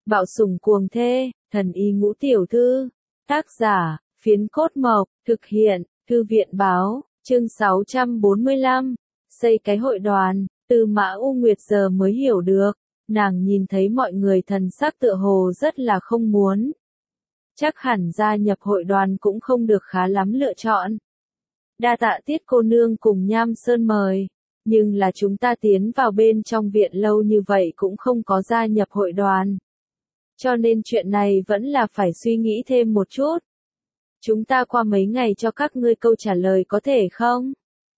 Bạo sủng cuồng thê, thần y ngũ tiểu thư. Tác giả, Phiến Cốt Mộc, thực hiện, Thư viện báo, chương 645. Xây cái hội đoàn, Tư Mã U Nguyệt giờ mới hiểu được, nàng nhìn thấy mọi người thần sắc tựa hồ rất là không muốn. Chắc hẳn gia nhập hội đoàn cũng không được khá lắm lựa chọn. Đa tạ Tiết cô nương cùng Nham Sơn mời, nhưng là chúng ta tiến vào bên trong viện lâu như vậy cũng không có gia nhập hội đoàn. Cho nên chuyện này vẫn là phải suy nghĩ thêm một chút. Chúng ta qua mấy ngày cho các ngươi câu trả lời có thể không?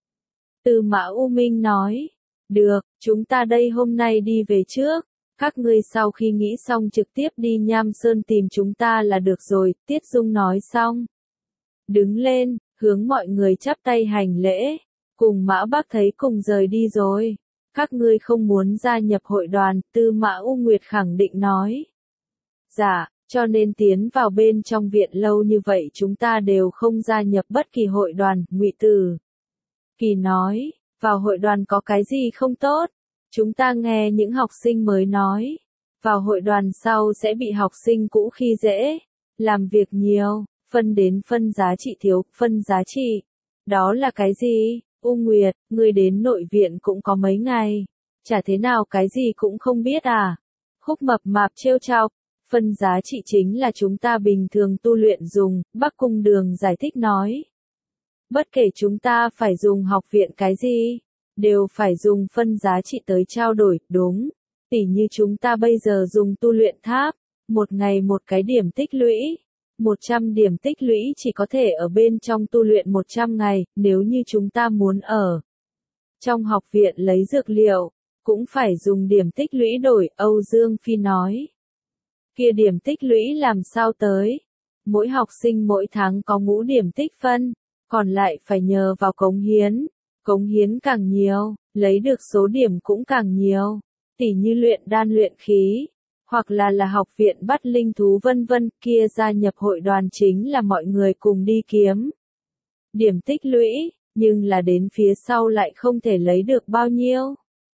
Tư Mã U Minh nói. Được, chúng ta đây hôm nay đi về trước. Các ngươi sau khi nghĩ xong trực tiếp đi Nham Sơn tìm chúng ta là được rồi, Tiết Dung nói xong. Đứng lên, hướng mọi người chắp tay hành lễ. Cùng Mã Bác thấy cùng rời đi rồi. Các ngươi không muốn gia nhập hội đoàn, Tư Mã U Nguyệt khẳng định nói. Dạ, cho nên tiến vào bên trong viện lâu như vậy chúng ta đều không gia nhập bất kỳ hội đoàn, Ngụy Tử Kỳ nói, vào hội đoàn có cái gì không tốt? Chúng ta nghe những học sinh mới nói, vào hội đoàn sau sẽ bị học sinh cũ khi dễ, làm việc nhiều, phân đến phân giá trị thiếu, phân giá trị. Đó là cái gì? U Nguyệt, ngươi đến nội viện cũng có mấy ngày, chả thế nào cái gì cũng không biết à? Khúc Mập Mạp trêu chọc. Phân giá trị chính là chúng ta bình thường tu luyện dùng, Bắc Cung Đường giải thích nói. Bất kể chúng ta phải dùng học viện cái gì, đều phải dùng phân giá trị tới trao đổi, đúng. Tỉ như chúng ta bây giờ dùng tu luyện tháp, một ngày một cái điểm tích lũy. 100 điểm tích lũy chỉ có thể ở bên trong tu luyện 100 ngày, nếu như chúng ta muốn ở trong học viện lấy dược liệu, cũng phải dùng điểm tích lũy đổi, Âu Dương Phi nói. Kia điểm tích lũy làm sao tới? Mỗi học sinh mỗi tháng có ngũ điểm tích phân, còn lại phải nhờ vào cống hiến càng nhiều, lấy được số điểm cũng càng nhiều, tỉ như luyện đan luyện khí, hoặc là học viện bắt linh thú vân vân, kia gia nhập hội đoàn chính là mọi người cùng đi kiếm điểm tích lũy, nhưng là đến phía sau lại không thể lấy được bao nhiêu.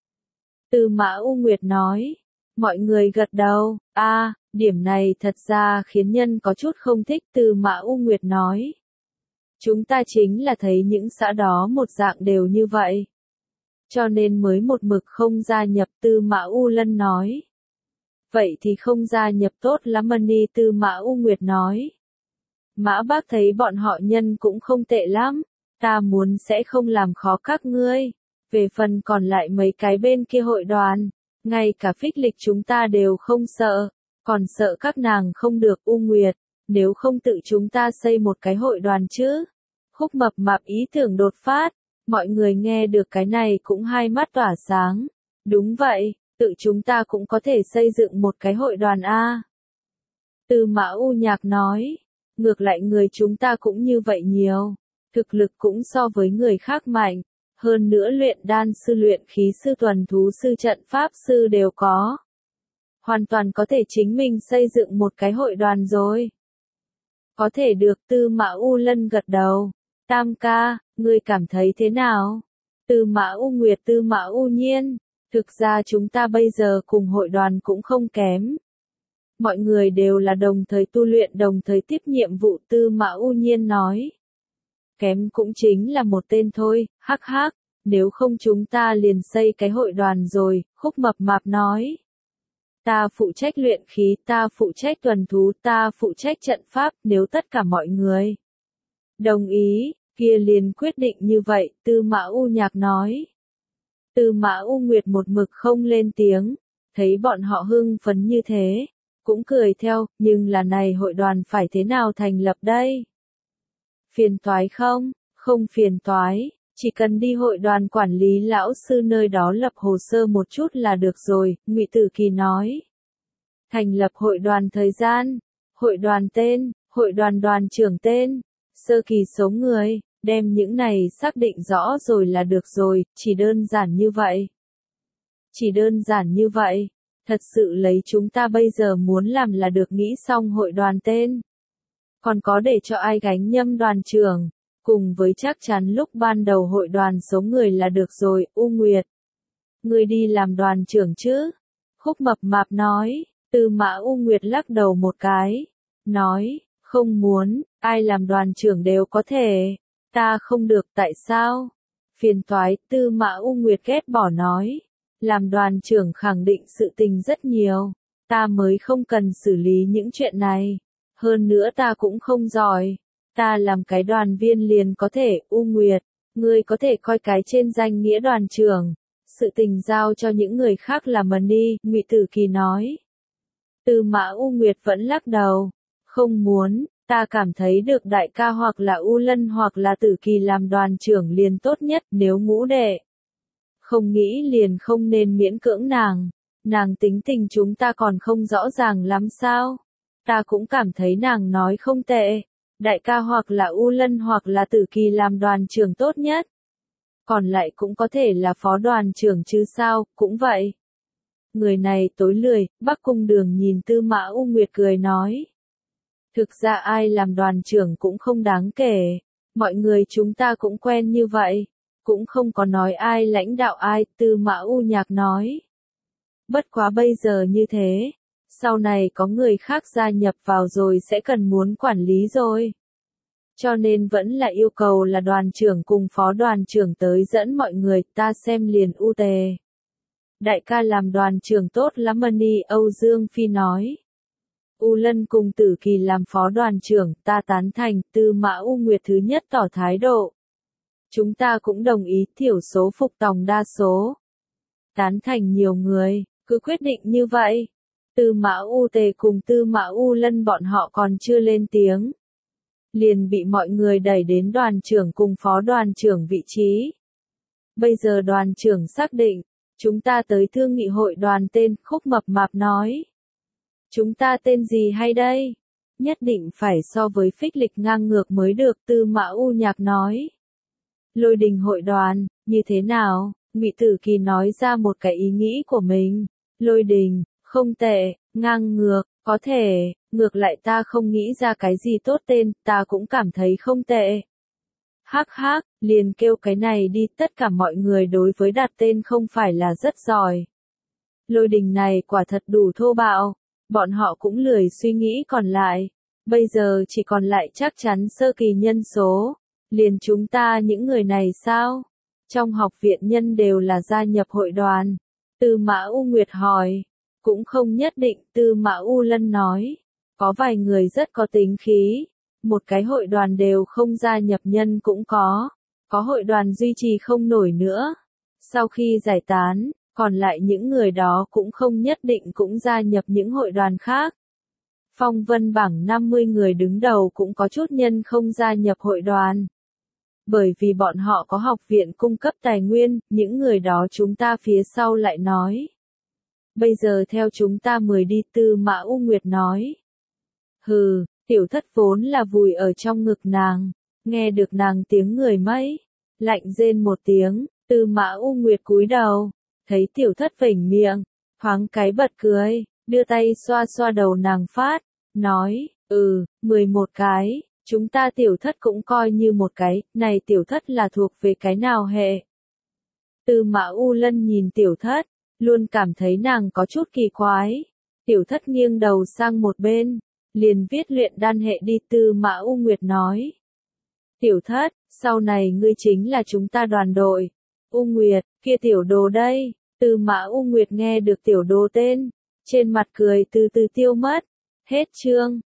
Tư Mã U Nguyệt nói, mọi người gật đầu, điểm này thật ra khiến nhân có chút không thích, Tư Mã U Nguyệt nói. Chúng ta chính là thấy những xã đó một dạng đều như vậy. Cho nên mới một mực không gia nhập, Tư Mã U Lân nói. Vậy thì không gia nhập tốt lắm Mani, Tư Mã U Nguyệt nói. Mã Bác thấy bọn họ nhân cũng không tệ lắm, ta muốn sẽ không làm khó các ngươi. Về phần còn lại mấy cái bên kia hội đoàn, ngay cả phích lịch chúng ta đều không sợ. Còn sợ các nàng không được, U Nguyệt, nếu không tự chúng ta xây một cái hội đoàn chứ. Khúc Mập Mạp ý tưởng đột phát, mọi người nghe được cái này cũng hai mắt tỏa sáng. Đúng vậy, tự chúng ta cũng có thể xây dựng một cái hội đoàn a. Tư Mã U Nhạc nói, ngược lại người chúng ta cũng như vậy nhiều, thực lực cũng so với người khác mạnh, hơn nữa luyện đan sư luyện khí sư tuần thú sư trận pháp sư đều có. Hoàn toàn có thể chính mình xây dựng một cái hội đoàn rồi. Có thể được, Tư Mã U Lân gật đầu. Tam ca, ngươi cảm thấy thế nào? Tư Mã U Nguyệt, Tư Mã U Nhiên, thực ra chúng ta bây giờ cùng hội đoàn cũng không kém. Mọi người đều là đồng thời tu luyện đồng thời tiếp nhiệm vụ, Tư Mã U Nhiên nói. Kém cũng chính là một tên thôi, hắc hắc, nếu không chúng ta liền xây cái hội đoàn rồi, Khúc Mập Mạp nói. Ta phụ trách luyện khí, ta phụ trách tuần thú, ta phụ trách trận pháp, nếu tất cả mọi người đồng ý, kia liền quyết định như vậy, Tư Mã U Nhạc nói. Tư Mã U Nguyệt một mực không lên tiếng, thấy bọn họ hưng phấn như thế, cũng cười theo, nhưng là này hội đoàn phải thế nào thành lập đây? Phiền toái không? Không phiền toái, chỉ cần đi hội đoàn quản lý lão sư nơi đó lập hồ sơ một chút là được rồi, Ngụy Tử Kỳ nói. Thành lập hội đoàn thời gian, hội đoàn tên, hội đoàn đoàn trưởng tên, sơ kỳ số người, đem những này xác định rõ rồi là được rồi, chỉ đơn giản như vậy. Chỉ đơn giản như vậy, thật sự lấy chúng ta bây giờ muốn làm là được, nghĩ xong hội đoàn tên. Còn có để cho ai gánh nhâm đoàn trưởng, cùng với chắc chắn lúc ban đầu hội đoàn số người là được rồi, U Nguyệt. Ngươi đi làm đoàn trưởng chứ? Khúc Mập Mạp nói, Tư Mã U Nguyệt lắc đầu một cái, nói, không muốn, ai làm đoàn trưởng đều có thể, ta không được tại sao? Phiền toái, Tư Mã U Nguyệt ghét bỏ nói, làm đoàn trưởng khẳng định sự tình rất nhiều, ta mới không cần xử lý những chuyện này, hơn nữa ta cũng không giỏi, ta làm cái đoàn viên liền có thể. U Nguyệt, ngươi có thể coi cái trên danh nghĩa đoàn trưởng, sự tình giao cho những người khác làm đi, Ngụy Tử Kỳ nói. Tư Mã U Nguyệt vẫn lắc đầu, không muốn, ta cảm thấy được đại ca hoặc là U Lân hoặc là Tử Kỳ làm đoàn trưởng liền tốt nhất, nếu Ngũ đệ không nghĩ liền không nên miễn cưỡng nàng tính tình chúng ta còn không rõ ràng lắm sao, ta cũng cảm thấy nàng nói không tệ, đại ca hoặc là U Lân hoặc là Tử Kỳ làm đoàn trưởng tốt nhất, còn lại cũng có thể là phó đoàn trưởng chứ sao, cũng vậy. Người này tối lười, Bắc Cung Đường nhìn Tư Mã U Nguyệt cười nói. Thực ra ai làm đoàn trưởng cũng không đáng kể, mọi người chúng ta cũng quen như vậy, cũng không có nói ai lãnh đạo ai, Tư Mã U Nhạc nói. Bất quá bây giờ như thế, sau này có người khác gia nhập vào rồi sẽ cần muốn quản lý rồi. Cho nên vẫn là yêu cầu là đoàn trưởng cùng phó đoàn trưởng tới dẫn mọi người, ta xem liền U Tề. Đại ca làm đoàn trưởng tốt lắm đi, Âu Dương Phi nói. U Lân cùng Tử Kỳ làm phó đoàn trưởng, ta tán thành, Tư Mã U Nguyệt thứ nhất tỏ thái độ. Chúng ta cũng đồng ý, thiểu số phục tòng đa số. Tán thành nhiều người, cứ quyết định như vậy. Tư Mã U Tề cùng Tư Mã U Lân bọn họ còn chưa lên tiếng, liền bị mọi người đẩy đến đoàn trưởng cùng phó đoàn trưởng vị trí. Bây giờ đoàn trưởng xác định, chúng ta tới thương nghị hội đoàn tên, Khúc Mập Mạp nói. Chúng ta tên gì hay đây? Nhất định phải so với phích lịch ngang ngược mới được, Tư Mã U Nhạc nói. Lôi Đình hội đoàn, như thế nào? Ngụy Tử Kỳ nói ra một cái ý nghĩ của mình. Lôi Đình, không tệ, ngang ngược, có thể, ngược lại ta không nghĩ ra cái gì tốt tên, ta cũng cảm thấy không tệ. Hắc hắc, liền kêu cái này đi, tất cả mọi người đối với đặt tên không phải là rất giỏi. Lôi Đình này quả thật đủ thô bạo, bọn họ cũng lười suy nghĩ còn lại, bây giờ chỉ còn lại chắc chắn sơ kỳ nhân số, liền chúng ta những người này sao? Trong học viện nhân đều là gia nhập hội đoàn. Tư Mã U Nguyệt hỏi, cũng không nhất định, Tư Mã U Lân nói, có vài người rất có tính khí, một cái hội đoàn đều không gia nhập nhân cũng có hội đoàn duy trì không nổi nữa. Sau khi giải tán, còn lại những người đó cũng không nhất định cũng gia nhập những hội đoàn khác. Phong vân bảng 50 người đứng đầu cũng có chút nhân không gia nhập hội đoàn. Bởi vì bọn họ có học viện cung cấp tài nguyên, những người đó chúng ta phía sau lại nói. Bây giờ theo chúng ta 10 đi, Tư Mã U Nguyệt nói. Hừ, tiểu thất vốn là vùi ở trong ngực nàng, nghe được nàng tiếng người mấy, lạnh rên một tiếng, Tư Mã U Nguyệt cúi đầu, thấy tiểu thất vểnh miệng, thoáng cái bật cười, đưa tay xoa xoa đầu nàng phát, nói, 11 cái, chúng ta tiểu thất cũng coi như một cái, này tiểu thất là thuộc về cái nào hệ? Tư Mã U Lân nhìn tiểu thất, luôn cảm thấy nàng có chút kỳ quái, tiểu thất nghiêng đầu sang một bên, liền viết luyện đan hệ đi, Tư Mã U Nguyệt nói. Tiểu thất, sau này ngươi chính là chúng ta đoàn đội. U Nguyệt, kia tiểu đồ đây, Tư Mã U Nguyệt nghe được tiểu đồ tên, trên mặt cười từ từ tiêu mất. Hết chương.